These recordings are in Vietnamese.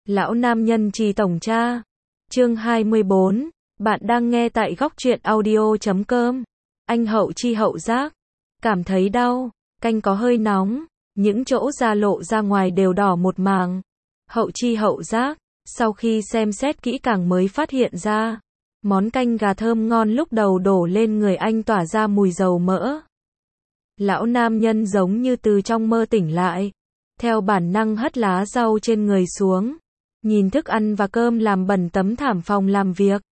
Lão nam nhân trì tổng tra. Chương 24. Bạn đang nghe tại góc truyện audio.com. Anh hậu chi hậu giác. Cảm thấy đau, canh có hơi nóng, những chỗ da lộ ra ngoài đều đỏ một màng. Hậu chi hậu giác, sau khi xem xét kỹ càng mới phát hiện ra, món canh gà thơm ngon lúc đầu đổ lên người anh tỏa ra mùi dầu mỡ. Lão nam nhân giống như từ trong mơ tỉnh lại, theo bản năng hất lá rau trên người xuống, nhìn thức ăn và cơm làm bẩn tấm thảm phòng làm việc.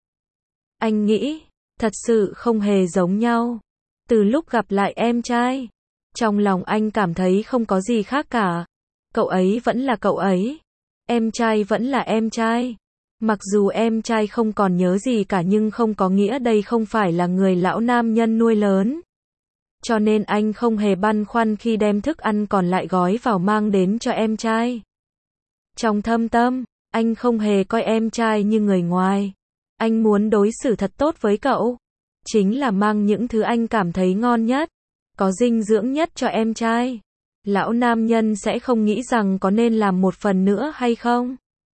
Anh nghĩ, thật sự không hề giống nhau. Từ lúc gặp lại em trai, trong lòng anh cảm thấy không có gì khác cả. Cậu ấy vẫn là cậu ấy, em trai vẫn là em trai. Mặc dù em trai không còn nhớ gì cả nhưng không có nghĩa đây không phải là người lão nam nhân nuôi lớn. Cho nên anh không hề băn khoăn khi đem thức ăn còn lại gói vào mang đến cho em trai. Trong thâm tâm, anh không hề coi em trai như người ngoài. Anh muốn đối xử thật tốt với cậu. Chính là mang những thứ anh cảm thấy ngon nhất, có dinh dưỡng nhất cho em trai. Lão nam nhân sẽ không nghĩ rằng có nên làm một phần nữa hay không.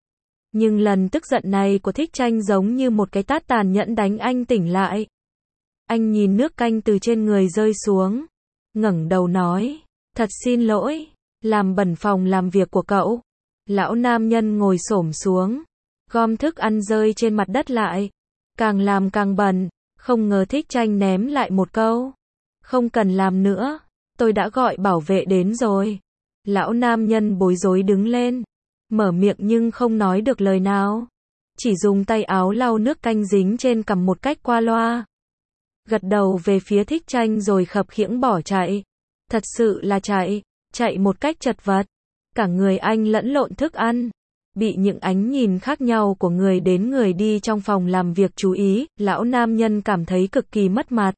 Nhưng lần tức giận này của Thích Tranh giống như một cái tát tàn nhẫn đánh anh tỉnh lại. Anh nhìn nước canh từ trên người rơi xuống, ngẩng đầu nói, thật xin lỗi, làm bẩn phòng làm việc của cậu. Lão nam nhân ngồi xổm xuống, gom thức ăn rơi trên mặt đất lại, càng làm càng bẩn. Không ngờ Thích Tranh ném lại một câu, không cần làm nữa, tôi đã gọi bảo vệ đến rồi. Lão nam nhân bối rối đứng lên, mở miệng nhưng không nói được lời nào, chỉ dùng tay áo lau nước canh dính trên cằm một cách qua loa. Gật đầu về phía Thích Tranh rồi khập khiễng bỏ chạy. Thật sự là chạy một cách chật vật. Cả người anh lẫn lộn thức ăn, bị những ánh nhìn khác nhau của người đến người đi trong phòng làm việc chú ý, lão nam nhân cảm thấy cực kỳ mất mặt.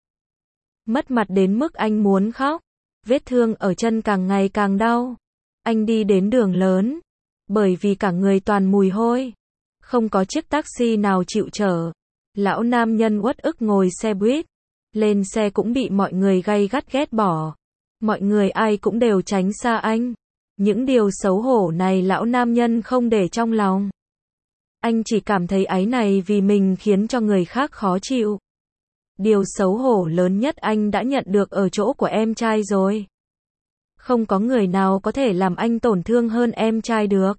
Mất mặt đến mức anh muốn khóc, vết thương ở chân càng ngày càng đau. Anh đi đến đường lớn, bởi vì cả người toàn mùi hôi, không có chiếc taxi nào chịu chở. Lão nam nhân uất ức ngồi xe buýt, lên xe cũng bị mọi người gay gắt ghét bỏ. Mọi người ai cũng đều tránh xa anh. Những điều xấu hổ này lão nam nhân không để trong lòng. Anh chỉ cảm thấy áy náy vì mình khiến cho người khác khó chịu. Điều xấu hổ lớn nhất anh đã nhận được ở chỗ của em trai rồi. Không có người nào có thể làm anh tổn thương hơn em trai được.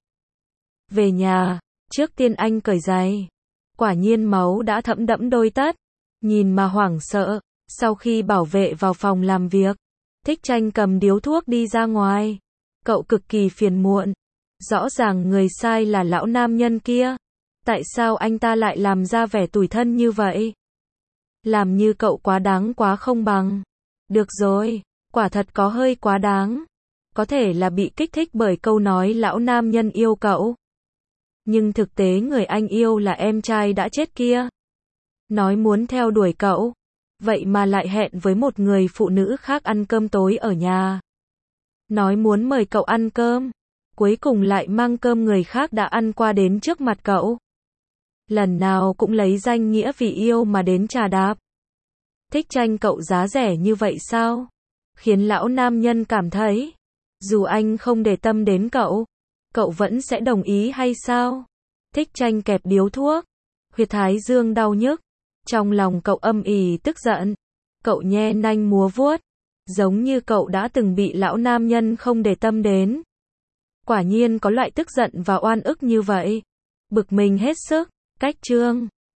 Về nhà, trước tiên anh cởi giày. Quả nhiên máu đã thấm đẫm đôi tất. Nhìn mà hoảng sợ. Sau khi bảo vệ vào phòng làm việc, Thích Tranh cầm điếu thuốc đi ra ngoài. Cậu cực kỳ phiền muộn. Rõ ràng người sai là lão nam nhân kia. Tại sao anh ta lại làm ra vẻ tủi thân như vậy? Làm như cậu quá đáng quá không bằng. Được rồi, quả thật có hơi quá đáng. Có thể là bị kích thích bởi câu nói lão nam nhân yêu cậu. Nhưng thực tế người anh yêu là em trai đã chết kia. Nói muốn theo đuổi cậu, vậy mà lại hẹn với một người phụ nữ khác ăn cơm tối ở nhà. Nói muốn mời cậu ăn cơm, cuối cùng lại mang cơm người khác đã ăn qua đến trước mặt cậu. Lần nào cũng lấy danh nghĩa vì yêu mà đến trà đạp. Thích Tranh cậu giá rẻ như vậy sao? Khiến lão nam nhân cảm thấy, dù anh không để tâm đến cậu vẫn sẽ đồng ý hay sao? Thích Tranh kẹp điếu thuốc, huyệt thái dương đau nhức. Trong lòng cậu âm ỉ tức giận. Cậu nhe nanh múa vuốt, giống như cậu đã từng bị lão nam nhân không để tâm đến. Quả nhiên có loại tức giận và oan ức như vậy. Bực mình hết sức. Cách chương